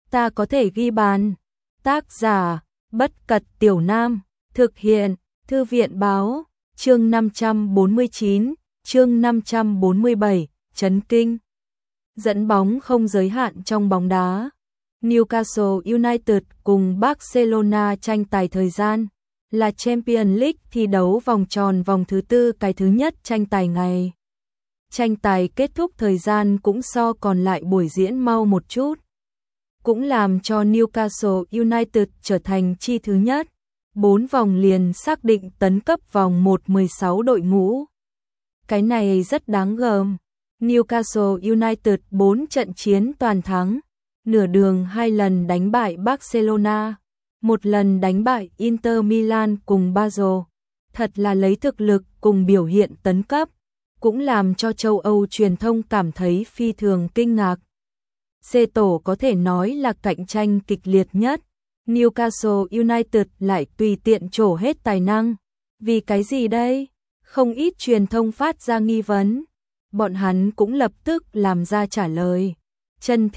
ta có thể ghi bàn. Tác giả, Bất Cật Tiểu Nam, thực hiện, Thư viện Báo, chương 549, chương 547, chấn kinh. Dẫn bóng không giới hạn trong bóng đá. Newcastle United cùng Barcelona tranh tài thời gian, là Champions League thi đấu vòng tròn vòng thứ tư cái thứ nhất tranh tài ngày. Tranh tài kết thúc thời gian cũng so còn lại buổi diễn mau một chút. Cũng làm cho Newcastle United trở thành chi thứ nhất. 4 vòng liền xác định tấn cấp vòng 1/16 đội ngũ. Cái này rất đáng gờm. Newcastle United 4 trận chiến toàn thắng, nửa đường 2 lần đánh bại Barcelona, 1 lần đánh bại Inter Milan cùng Basel. Thật là lấy thực lực cùng biểu hiện tấn cấp, cũng làm cho châu Âu truyền thông cảm thấy phi thường kinh ngạc. C tổ có thể nói là cạnh tranh kịch liệt nhất. Newcastle United lại tùy tiện trổ hết tài năng. Vì cái gì đây? Không ít truyền thông phát ra nghi vấn. Bọn hắn cũng lập tức làm ra trả lời. Trần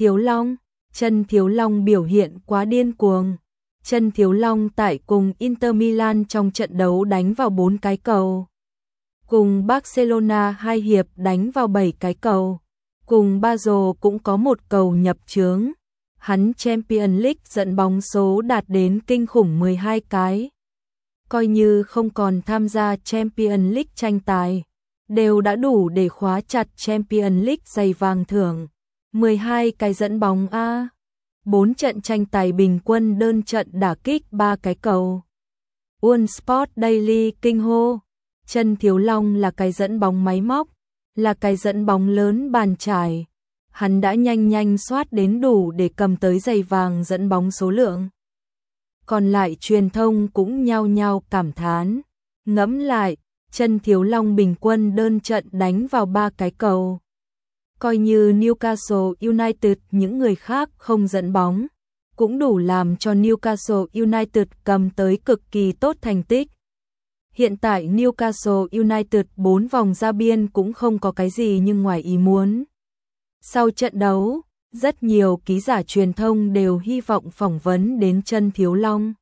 Thiếu Long biểu hiện quá điên cuồng. Trần Thiếu Long tại cùng Inter Milan trong trận đấu đánh vào 4 cái cầu. Cùng Barcelona 2 hiệp đánh vào 7 cái cầu. Cùng Basel cũng có 1 cầu nhập chướng. Hắn Champions League dẫn bóng số đạt đến kinh khủng 12 cái. Coi như không còn tham gia Champions League tranh tài, đều đã đủ để khóa chặt Champions League giày vàng thưởng. 12 cái dẫn bóng A. 4 trận tranh tài bình quân đơn trận đả kích 3 cái cầu. One Sport Daily kinh hô. Trần Thiếu Long là cái dẫn bóng máy móc, là cái dẫn bóng lớn bàn trải. Hắn đã nhanh soát đến đủ để cầm tới giày vàng dẫn bóng số lượng. Còn lại truyền thông cũng nhao nhao cảm thán. Ngẫm lại, Trần Thiếu Long bình quân đơn trận đánh vào 3 cái cầu. Coi như Newcastle United những người khác không dẫn bóng, cũng đủ làm cho Newcastle United cầm tới cực kỳ tốt thành tích. Hiện tại Newcastle United 4 vòng ra biên cũng không có cái gì nhưng ngoài ý muốn. Sau trận đấu, rất nhiều ký giả truyền thông đều hy vọng phỏng vấn đến Trần Thiếu Long.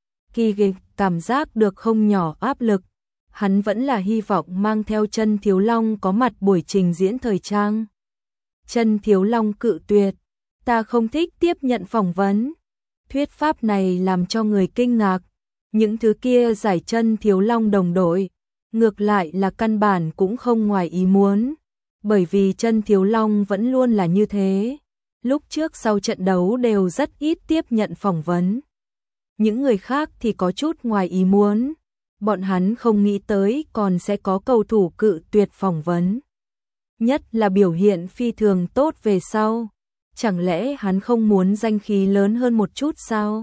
Kỳ cảm giác được không nhỏ áp lực, hắn vẫn là hy vọng mang theo Trần Thiếu Long có mặt buổi trình diễn thời trang. Trần Thiếu Long cự tuyệt, ta không thích tiếp nhận phỏng vấn. Thuyết pháp này làm cho người kinh ngạc. Những thứ kia giải Trần Thiếu Long đồng đội, ngược lại là căn bản cũng không ngoài ý muốn. Bởi vì Trần Thiếu Long vẫn luôn là như thế. Lúc trước sau trận đấu đều rất ít tiếp nhận phỏng vấn. Những người khác thì có chút ngoài ý muốn. Bọn hắn không nghĩ tới còn sẽ có cầu thủ cự tuyệt phỏng vấn. Nhất là biểu hiện phi thường tốt về sau. Chẳng lẽ hắn không muốn danh khí lớn hơn một chút sao?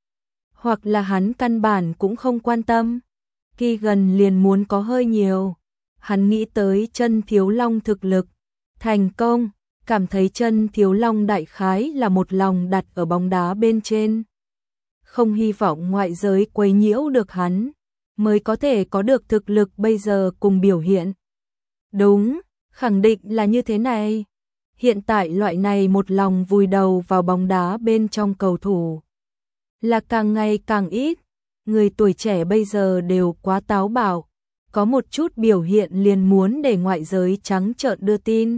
Hoặc là hắn căn bản cũng không quan tâm. Kỳ gần liền muốn có hơi nhiều. Hắn nghĩ tới Trần Thiếu Long thực lực, thành công, cảm thấy Trần Thiếu Long đại khái là một lòng đặt ở bóng đá bên trên. Không hy vọng ngoại giới quấy nhiễu được hắn, mới có thể có được thực lực bây giờ cùng biểu hiện. Đúng, khẳng định là như thế này. Hiện tại loại này một lòng vùi đầu vào bóng đá bên trong cầu thủ là càng ngày càng ít. Người tuổi trẻ bây giờ đều quá táo bạo, có một chút biểu hiện liền muốn để ngoại giới trắng trợn đưa tin.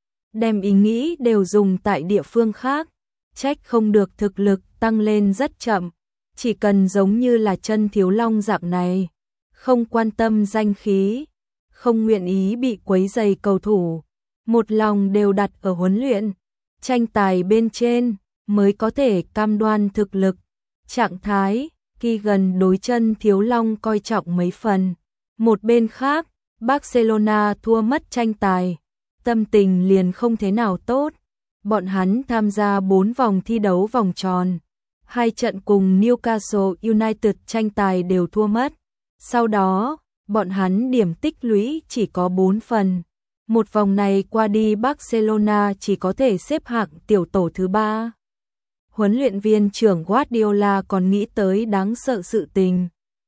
Đem ý nghĩ đều dùng tại địa phương khác, trách không được thực lực tăng lên rất chậm. Chỉ cần giống như là Trần Thiếu Long dạng này, không quan tâm danh khí, không nguyện ý bị quấy rầy cầu thủ, một lòng đều đặt ở huấn luyện, tranh tài bên trên, mới có thể cam đoan thực lực, trạng thái. Khi gần đối Trần Thiếu Long coi trọng mấy phần. Một bên khác, Barcelona thua mất tranh tài, tâm tình liền không thế nào tốt. Bọn hắn tham gia 4 vòng thi đấu vòng tròn, 2 trận cùng Newcastle United tranh tài đều thua mất. Sau đó, bọn hắn điểm tích lũy chỉ có 4 phần. Một vòng này qua đi Barcelona chỉ có thể xếp hạng tiểu tổ thứ 3. Huấn luyện viên trưởng Guardiola còn nghĩ tới đáng sợ sự tình.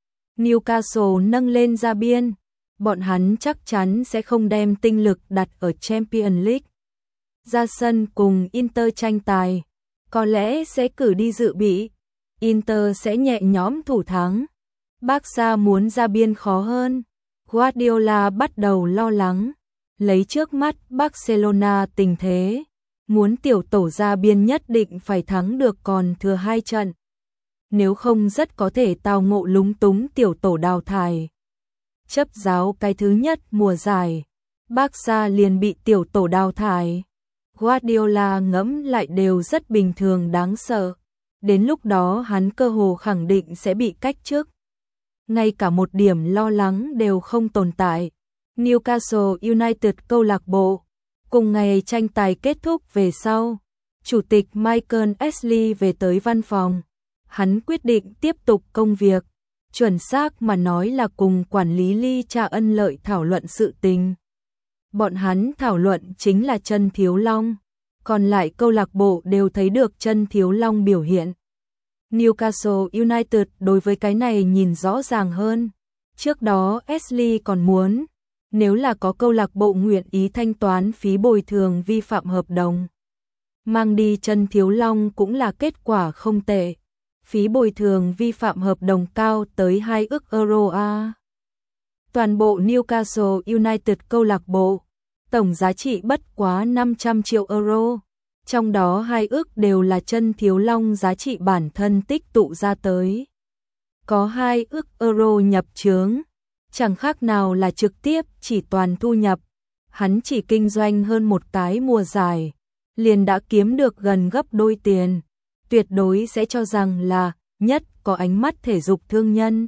Newcastle nâng lên ra biên, bọn hắn chắc chắn sẽ không đem tinh lực đặt ở Champions League. Ra sân cùng Inter tranh tài, có lẽ sẽ cử đi dự bị. Inter sẽ nhẹ nhõm thủ thắng. Barca muốn ra biên khó hơn. Guardiola bắt đầu lo lắng. Lấy trước mắt Barcelona tình thế, muốn tiểu tổ ra biên nhất định phải thắng được còn thừa 2 trận. Nếu không rất có thể tao ngộ lúng túng tiểu tổ đào thải. Chấp giáo cái thứ nhất mùa giải, Barca liền bị tiểu tổ đào thải. Guardiola ngẫm lại đều rất bình thường đáng sợ. Đến lúc đó hắn cơ hồ khẳng định sẽ bị cách chức. Ngay cả một điểm lo lắng đều không tồn tại. Newcastle United câu lạc bộ. Cùng ngày tranh tài kết thúc về sau, Chủ tịch Michael Ashley về tới văn phòng. Hắn quyết định tiếp tục công việc. Chuẩn xác mà nói là cùng quản lý Lee Cha Ân Lợi thảo luận sự tình. Bọn hắn thảo luận chính là Chân Thiếu Long. Còn lại câu lạc bộ đều thấy được Chân Thiếu Long biểu hiện. Newcastle United đối với cái này nhìn rõ ràng hơn. Trước đó Ashley còn muốn, nếu là có câu lạc bộ nguyện ý thanh toán phí bồi thường vi phạm hợp đồng, mang đi Chân Thiếu Long cũng là kết quả không tệ. Phí bồi thường vi phạm hợp đồng cao tới 2 ức euro a. Toàn bộ Newcastle United câu lạc bộ, tổng giá trị bất quá 500 triệu euro. Trong đó 2 ức đều là Chân Thiếu Long giá trị bản thân tích tụ ra tới. Có 2 ức euro nhập chướng, chẳng khác nào là trực tiếp chỉ toàn thu nhập. Hắn chỉ kinh doanh hơn một cái mùa giải, liền đã kiếm được gần gấp đôi tiền. Tuyệt đối sẽ cho rằng là nhất có ánh mắt thể dục thương nhân.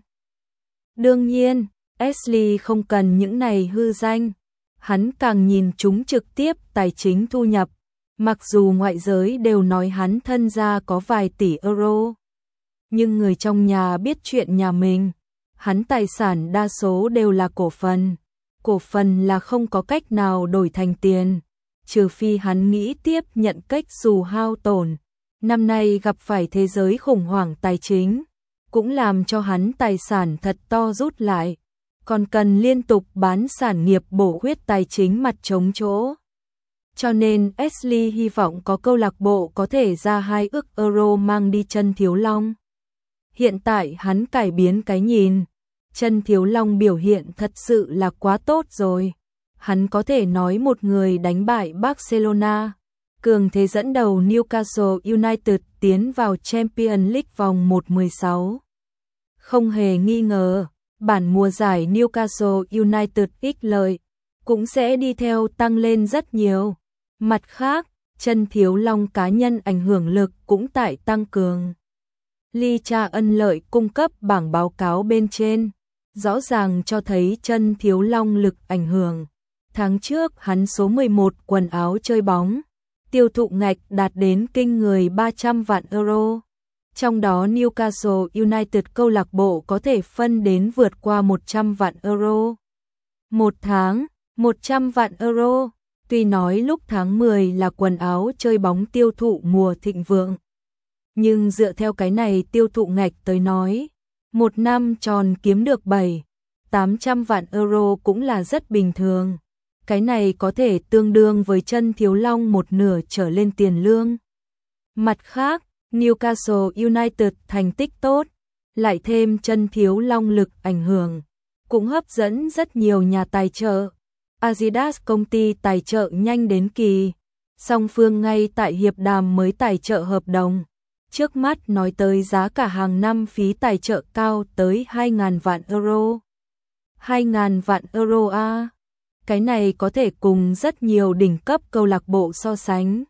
Đương nhiên, Ashley không cần những này hư danh. Hắn càng nhìn chúng trực tiếp tài chính thu nhập. Mặc dù ngoại giới đều nói hắn thân gia có vài tỷ euro, nhưng người trong nhà biết chuyện nhà mình. Hắn tài sản đa số đều là cổ phần. Cổ phần là không có cách nào đổi thành tiền, trừ phi hắn nghĩ tiếp nhận cách dù hao tổn. Năm nay gặp phải thế giới khủng hoảng tài chính, cũng làm cho hắn tài sản thật to rút lại, còn cần liên tục bán sản nghiệp bổ huyết tài chính mặt trống chỗ. Cho nên Ashley hy vọng có câu lạc bộ có thể ra 2 ức euro mang đi Chân Thiếu Long. Hiện tại hắn cải biến cái nhìn. Chân Thiếu Long biểu hiện thật sự là quá tốt rồi. Hắn có thể nói một người đánh bại Barcelona, cường thế dẫn đầu Newcastle United tiến vào Champions League vòng 1/16. Không hề nghi ngờ, bản mùa giải Newcastle United ích lợi cũng sẽ đi theo tăng lên rất nhiều. Mặt khác, Chân Thiếu Long cá nhân ảnh hưởng lực cũng tại tăng cường. Lee Cha Ân Lợi cung cấp bảng báo cáo bên trên, rõ ràng cho thấy Chân Thiếu Long lực ảnh hưởng. Tháng trước hắn số 11 quần áo chơi bóng, tiêu thụ ngạch đạt đến kinh người 300 vạn euro. Trong đó Newcastle United câu lạc bộ có thể phân đến vượt qua 100 vạn euro. Một tháng, 100 vạn euro. Tuy nói lúc tháng 10 là quần áo chơi bóng tiêu thụ mùa thịnh vượng, nhưng dựa theo cái này tiêu thụ ngạch tới nói, một năm tròn kiếm được 700-800 vạn euro cũng là rất bình thường. Cái này có thể tương đương với Chân Thiếu Long một nửa trở lên tiền lương. Mặt khác, Newcastle United thành tích tốt, lại thêm Chân Thiếu Long lực ảnh hưởng, cũng hấp dẫn rất nhiều nhà tài trợ. Adidas công ty tài trợ nhanh đến kỳ, song phương ngay tại hiệp đàm mới tài trợ hợp đồng. Trước mắt nói tới giá cả hàng năm phí tài trợ cao tới 2.000 vạn euro. 2.000 vạn euro a. Cái này có thể cùng rất nhiều đỉnh cấp câu lạc bộ so sánh.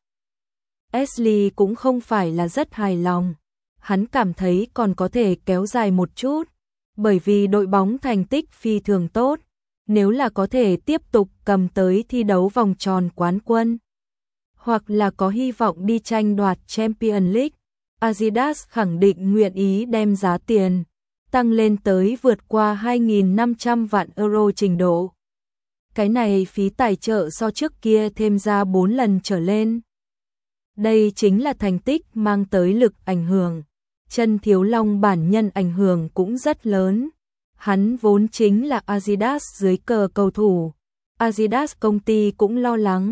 Ashley cũng không phải là rất hài lòng. Hắn cảm thấy còn có thể kéo dài một chút, bởi vì đội bóng thành tích phi thường tốt. Nếu là có thể tiếp tục cầm tới thi đấu vòng tròn quán quân, hoặc là có hy vọng đi tranh đoạt Champions League, Adidas khẳng định nguyện ý đem giá tiền tăng lên tới vượt qua 2.500 vạn euro trình độ. Cái này phí tài trợ so trước kia thêm ra 4 lần trở lên. Đây chính là thành tích mang tới lực ảnh hưởng. Chân Thiếu Long bản nhân ảnh hưởng cũng rất lớn. Hắn vốn chính là Adidas dưới cờ cầu thủ. Adidas công ty cũng lo lắng,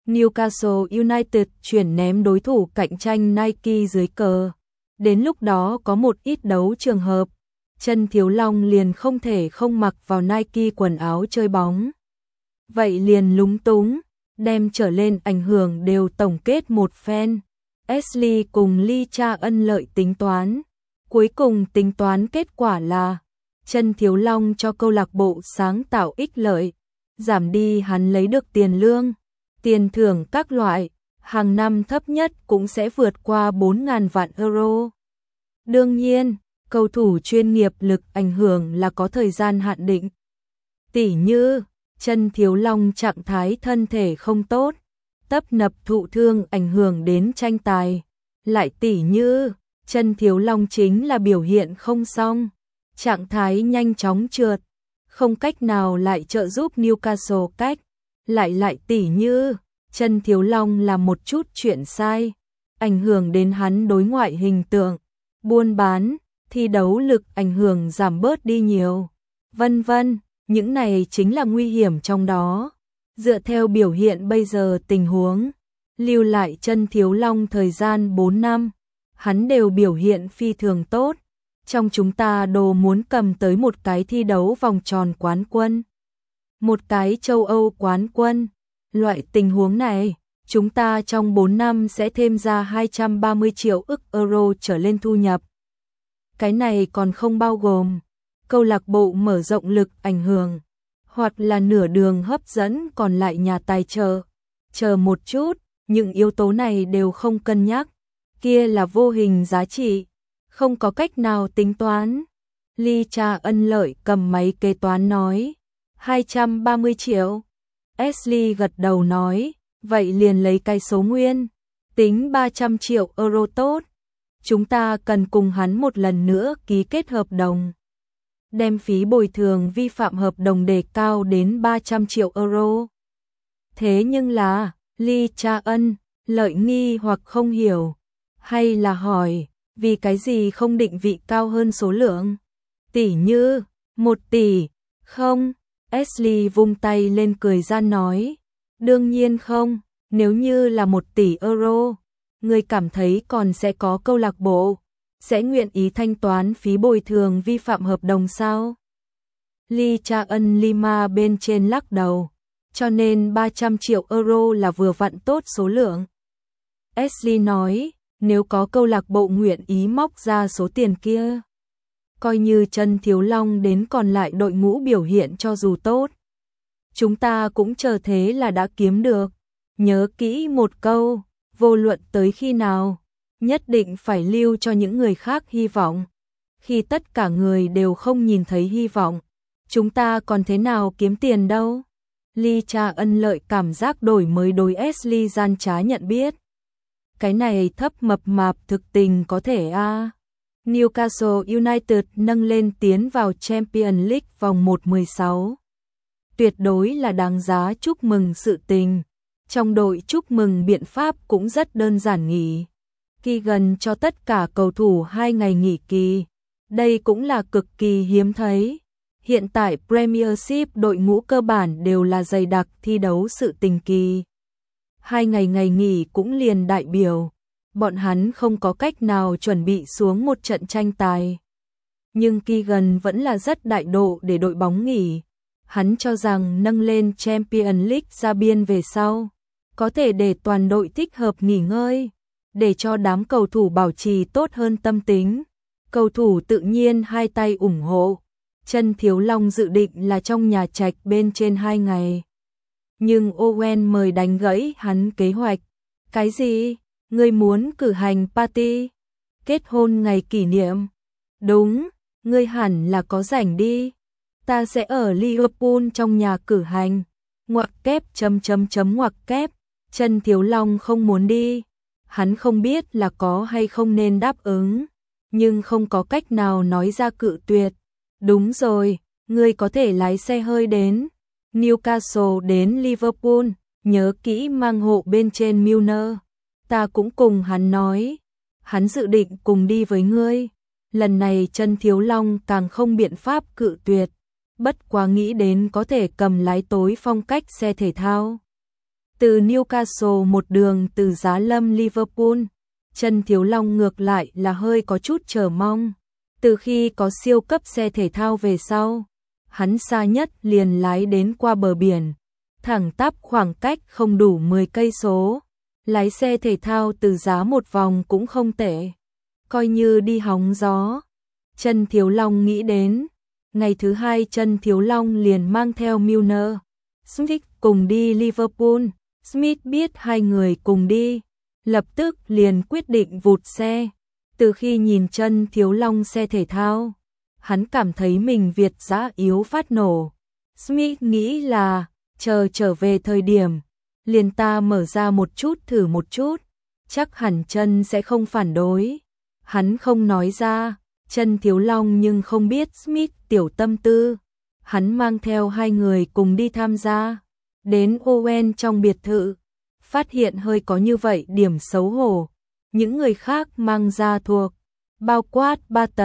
Newcastle United chuyển ném đối thủ cạnh tranh Nike dưới cờ. Đến lúc đó có một ít đấu trường hợp, Chân Thiếu Long liền không thể không mặc vào Nike quần áo chơi bóng. Vậy liền lúng túng, đem trở lên ảnh hưởng đều tổng kết một phen. Ashley cùng Lee Cha ân lợi tính toán. Cuối cùng tính toán kết quả là Chân Thiếu Long cho câu lạc bộ sáng tạo ích lợi, giảm đi hắn lấy được tiền lương, tiền thưởng các loại, hàng năm thấp nhất cũng sẽ vượt qua 4.000 vạn euro. Đương nhiên, cầu thủ chuyên nghiệp lực ảnh hưởng là có thời gian hạn định. Tỉ như, Chân Thiếu Long trạng thái thân thể không tốt, tấp nập thụ thương ảnh hưởng đến tranh tài. Lại tỉ như, Chân Thiếu Long chính là biểu hiện không xong, trạng thái nhanh chóng trượt, không cách nào lại trợ giúp Newcastle cách. Lại tỉ như, Chân Thiếu Long làm một chút chuyện sai, ảnh hưởng đến hắn đối ngoại hình tượng, buôn bán, thi đấu lực ảnh hưởng giảm bớt đi nhiều, vân vân, những này chính là nguy hiểm trong đó. Dựa theo biểu hiện bây giờ tình huống, lưu lại Chân Thiếu Long thời gian 4 năm, hắn đều biểu hiện phi thường tốt. Trong chúng ta đồ muốn cầm tới một cái thi đấu vòng tròn quán quân, một cái châu Âu quán quân. Loại tình huống này, chúng ta trong 4 năm sẽ thêm ra 230 triệu ức euro trở lên thu nhập. Cái này còn không bao gồm câu lạc bộ mở rộng lực ảnh hưởng, hoặc là nửa đường hấp dẫn còn lại nhà tài trợ. Chờ một chút, những yếu tố này đều không cân nhắc, kia là vô hình giá trị, không có cách nào tính toán. Lee Cha ân lợi cầm máy kế toán nói, 230 triệu. Ashley gật đầu nói, vậy liền lấy cái số nguyên, tính 300 triệu euro tốt. Chúng ta cần cùng hắn một lần nữa ký kết hợp đồng, đem phí bồi thường vi phạm hợp đồng đề cao đến 300 triệu euro. Thế nhưng là, Lee Cha ân lợi nghi hoặc không hiểu, hay là hỏi, vì cái gì không định vị cao hơn số lượng? Tỷ như, 1 tỷ, không? Ashley vung tay lên cười gian nói, đương nhiên không, nếu như là 1 tỷ euro, người cảm thấy còn sẽ có câu lạc bộ sẽ nguyện ý thanh toán phí bồi thường vi phạm hợp đồng sao? Lee Cha ân Lima bên trên lắc đầu, cho nên 300 triệu euro là vừa vặn tốt số lượng. Ashley nói, nếu có câu lạc bộ nguyện ý móc ra số tiền kia, coi như Chân Thiếu Long đến còn lại đội ngũ biểu hiện cho dù tốt, chúng ta cũng chờ thế là đã kiếm được. Nhớ kỹ một câu, vô luận tới khi nào, nhất định phải lưu cho những người khác hy vọng. Khi tất cả người đều không nhìn thấy hy vọng, chúng ta còn thế nào kiếm tiền đâu? Lee Cha ân lợi cảm giác đổi mới đối Ashley gian trá nhận biết. Cái này thấp mập mạp thực tình có thể a. Newcastle United nâng lên tiến vào Champions League vòng 1/16. Tuyệt đối là đáng giá chúc mừng sự tình. Trong đội chúc mừng biện pháp cũng rất đơn giản nghỉ. Keegan cho tất cả cầu thủ 2 ngày nghỉ kỳ. Đây cũng là cực kỳ hiếm thấy. Hiện tại Premiership đội ngũ cơ bản đều là dày đặc thi đấu sự tình kỳ. 2 ngày nghỉ cũng liền đại biểu bọn hắn không có cách nào chuẩn bị xuống một trận tranh tài. Nhưng Keegan vẫn là rất đại độ để đội bóng nghỉ. Hắn cho rằng nâng lên Champions League ra biên về sau, có thể để toàn đội thích hợp nghỉ ngơi, để cho đám cầu thủ bảo trì tốt hơn tâm tính. Cầu thủ tự nhiên hai tay ủng hộ. Chân Thiếu Long dự định là trong nhà trạch bên trên 2 ngày. Nhưng Owen mời đánh gãy hắn kế hoạch. Cái gì? Ngươi muốn cử hành party? Kết hôn ngày kỷ niệm? Đúng, ngươi hẳn là có rảnh đi. Ta sẽ ở Liverpool trong nhà cử hành. Ngoặc kép ngoặc kép. Chân Thiếu Long không muốn đi. Hắn không biết là có hay không nên đáp ứng, nhưng không có cách nào nói ra cự tuyệt. Đúng rồi, ngươi có thể lái xe hơi đến Newcastle đến Liverpool, nhớ kỹ mang hộ bên trên Milner. Ta cũng cùng hắn nói, hắn dự định cùng đi với ngươi. Lần này Chân Thiếu Long càng không biện pháp cự tuyệt, bất quá nghĩ đến có thể cầm lái tối phong cách xe thể thao. Từ Newcastle một đường từ Giá Lâm Liverpool, Trần Thiếu Long ngược lại là hơi có chút chờ mong. Từ khi có siêu cấp xe thể thao về sau, hắn xa nhất liền lái đến qua bờ biển, thẳng tắp khoảng cách không đủ 10 cây số. Lái xe thể thao từ Giá một vòng cũng không tệ, coi như đi hóng gió. Trần Thiếu Long nghĩ đến, ngày thứ hai Trần Thiếu Long liền mang theo Milner, Smith cùng đi Liverpool. Smith biết hai người cùng đi, lập tức liền quyết định vụt xe. Từ khi nhìn Trần Thiếu Long xe thể thao, hắn cảm thấy mình Việt dã yếu phát nổ. Smith nghĩ là, chờ trở về thời điểm, liền ta mở ra một chút thử một chút, chắc hẳn Trần sẽ không phản đối. Hắn không nói ra, Trần Thiếu Long nhưng không biết Smith tiểu tâm tư. Hắn mang theo hai người cùng đi tham gia. Đến Owen trong biệt thự, phát hiện hơi có như vậy điểm xấu hổ. Những người khác mang ra thuộc, bao quát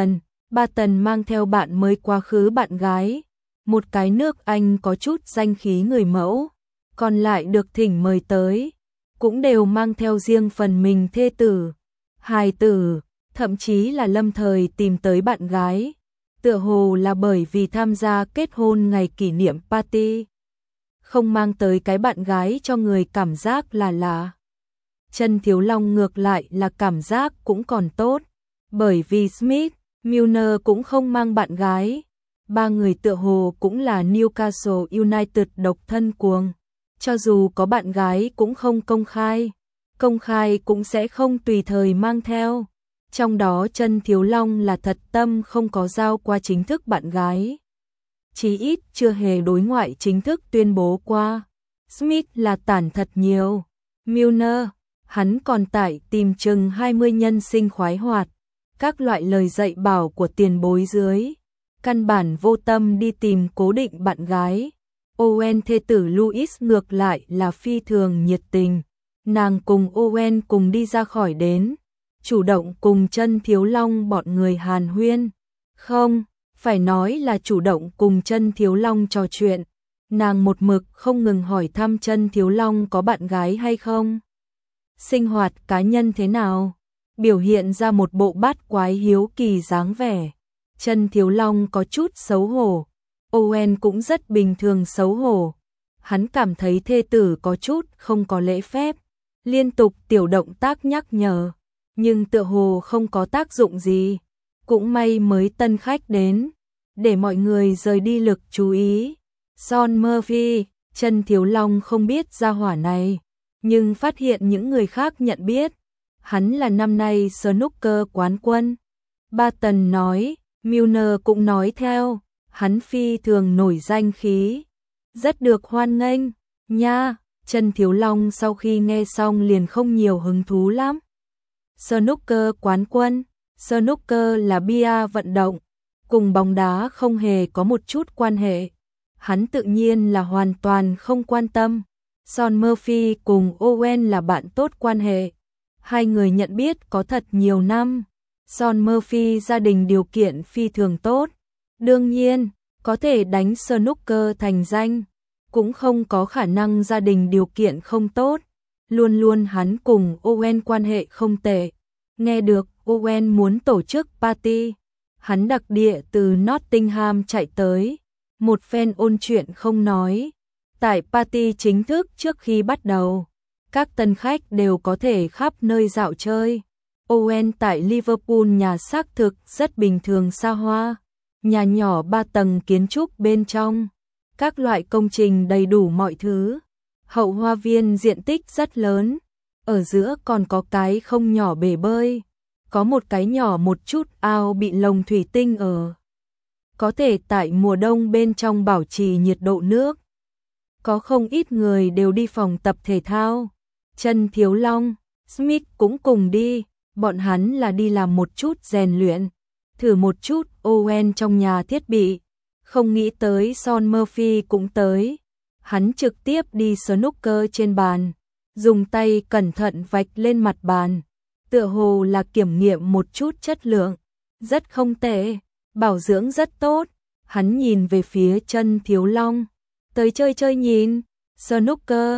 Ba Tần mang theo bạn mới quá khứ bạn gái, một cái nước Anh có chút danh khí người mẫu, còn lại được thỉnh mời tới, cũng đều mang theo riêng phần mình thê tử, hài tử, thậm chí là lâm thời tìm tới bạn gái, tựa hồ là bởi vì tham gia kết hôn ngày kỷ niệm party. Không mang tới cái bạn gái cho người cảm giác là lạ. Trần Thiếu Long ngược lại là cảm giác cũng còn tốt, bởi vì Smith, Milner cũng không mang bạn gái. Ba người tựa hồ cũng là Newcastle United độc thân cuồng. Cho dù có bạn gái cũng không công khai cũng sẽ không tùy thời mang theo. Trong đó Trần Thiếu Long là thật tâm không có giao qua chính thức bạn gái. Chí ít chưa hề đối ngoại chính thức tuyên bố qua. Smith là tản thật nhiều. Milner, hắn còn tại tìm chừng 20 nhân sinh khoái hoạt. Các loại lời dạy bảo của tiền bối dưới. Căn bản vô tâm đi tìm cố định bạn gái. Owen thê tử Louis ngược lại là phi thường nhiệt tình. Nàng cùng Owen cùng đi ra khỏi đến. Chủ động cùng Trần Thiếu Long bọn người hàn huyên. Không, phải nói là chủ động cùng Trần Thiếu Long trò chuyện. Nàng một mực không ngừng hỏi thăm Trần Thiếu Long có bạn gái hay không. Sinh hoạt cá nhân thế nào. Biểu hiện ra một bộ bát quái hiếu kỳ dáng vẻ. Trần Thiếu Long có chút xấu hổ. Owen cũng rất bình thường xấu hổ. Hắn cảm thấy thê tử có chút không có lễ phép. Liên tục tiểu động tác nhắc nhở. Nhưng tựa hồ không có tác dụng gì. Cũng may mới tân khách đến. Để mọi người rời đi lực chú ý. Sean Murphy, Trần Thiếu Long không biết gia hỏa này. Nhưng phát hiện những người khác nhận biết. Hắn là năm nay snooker quán quân. Ba Tần nói, Milner cũng nói theo. Hắn phi thường nổi danh khí. Rất được hoan nghênh. Nha, Trần Thiếu Long sau khi nghe xong liền không nhiều hứng thú lắm. Snooker quán quân. Snooker là bia vận động. Cùng bóng đá không hề có một chút quan hệ. Hắn tự nhiên là hoàn toàn không quan tâm. Sean Murphy cùng Owen là bạn tốt quan hệ. Hai người nhận biết có thật nhiều năm. Sean Murphy gia đình điều kiện phi thường tốt. Đương nhiên, có thể đánh snooker thành danh. Cũng không có khả năng gia đình điều kiện không tốt. Luôn luôn hắn cùng Owen quan hệ không tệ. Nghe được Owen muốn tổ chức party. Hắn đặc địa từ Nottingham chạy tới. Một phen ôn chuyện không nói. Tại party chính thức trước khi bắt đầu, các tân khách đều có thể khắp nơi dạo chơi. Owen tại Liverpool nhà xác thực rất bình thường xa hoa. Nhà nhỏ 3 tầng kiến trúc bên trong. Các loại công trình đầy đủ mọi thứ. Hậu hoa viên diện tích rất lớn. Ở giữa còn có cái không nhỏ bể bơi. Có một cái nhỏ một chút ao bị lồng thủy tinh ở. Có thể tại mùa đông bên trong bảo trì nhiệt độ nước. Có không ít người đều đi phòng tập thể thao. Trần Thiếu Long, Smith cũng cùng đi. Bọn hắn là đi làm một chút rèn luyện. Thử một chút Owen trong nhà thiết bị. Không nghĩ tới Sean Murphy cũng tới. Hắn trực tiếp đi snooker trên bàn. Dùng tay cẩn thận vạch lên mặt bàn. Tựa hồ là kiểm nghiệm một chút chất lượng. Rất không tệ. Bảo dưỡng rất tốt. Hắn nhìn về phía Trần Thiếu Long. Tới chơi chơi nhìn. Snooker.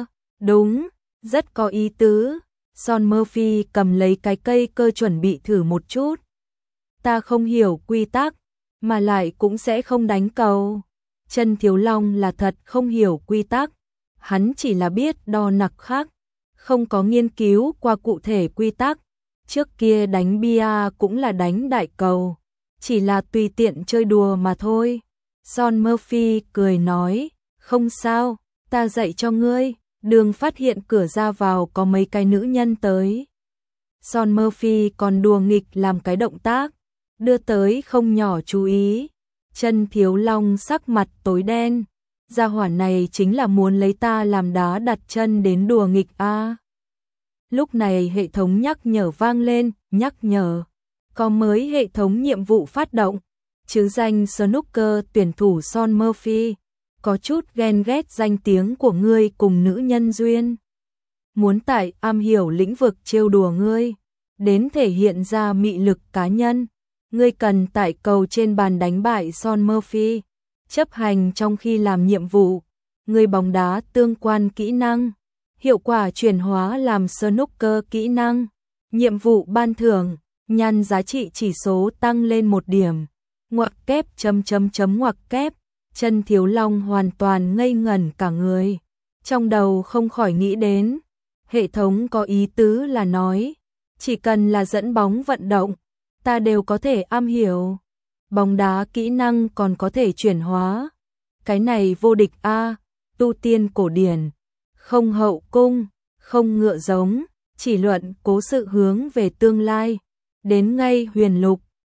Đúng, rất có ý tứ. Sean Murphy cầm lấy cái cây cơ chuẩn bị thử một chút. Ta không hiểu quy tắc, mà lại cũng sẽ không đánh cầu. Chân Thiếu Long là thật không hiểu quy tắc, hắn chỉ là biết đo nặc khác, không có nghiên cứu qua cụ thể quy tắc. Trước kia đánh bia cũng là đánh đại cầu, chỉ là tùy tiện chơi đùa mà thôi. Sean Murphy cười nói, không sao, ta dạy cho ngươi. Đường phát hiện cửa ra vào có mấy cái nữ nhân tới. Sean Murphy còn đùa nghịch làm cái động tác, đưa tới không nhỏ chú ý. Chân Thiếu Long sắc mặt tối đen, gia hỏa này chính là muốn lấy ta làm đá đặt chân đến đùa nghịch a. Lúc này hệ thống nhắc nhở vang lên, nhắc nhở. Có mới hệ thống nhiệm vụ phát động. Chứ danh snooker tuyển thủ Sean Murphy. Có chút ghen ghét danh tiếng của ngươi cùng nữ nhân duyên. Muốn tại am hiểu lĩnh vực trêu đùa ngươi, đến thể hiện ra mị lực cá nhân. Ngươi cần tại cầu trên bàn đánh bại Sean Murphy, chấp hành trong khi làm nhiệm vụ. Ngươi bóng đá tương quan kỹ năng, hiệu quả chuyển hóa làm snooker kỹ năng. Nhiệm vụ ban thưởng, nhăn giá trị chỉ số tăng lên 1 điểm. Ngoặc kép ngoặc kép. Chân Thiếu Long hoàn toàn ngây ngẩn cả người, trong đầu không khỏi nghĩ đến, hệ thống có ý tứ là nói, chỉ cần là dẫn bóng vận động, ta đều có thể am hiểu. Bóng đá kỹ năng còn có thể chuyển hóa. Cái này vô địch a, tu tiên cổ điển, không hậu cung, không ngựa giống, chỉ luận cố sự hướng về tương lai, đến ngay huyền lục.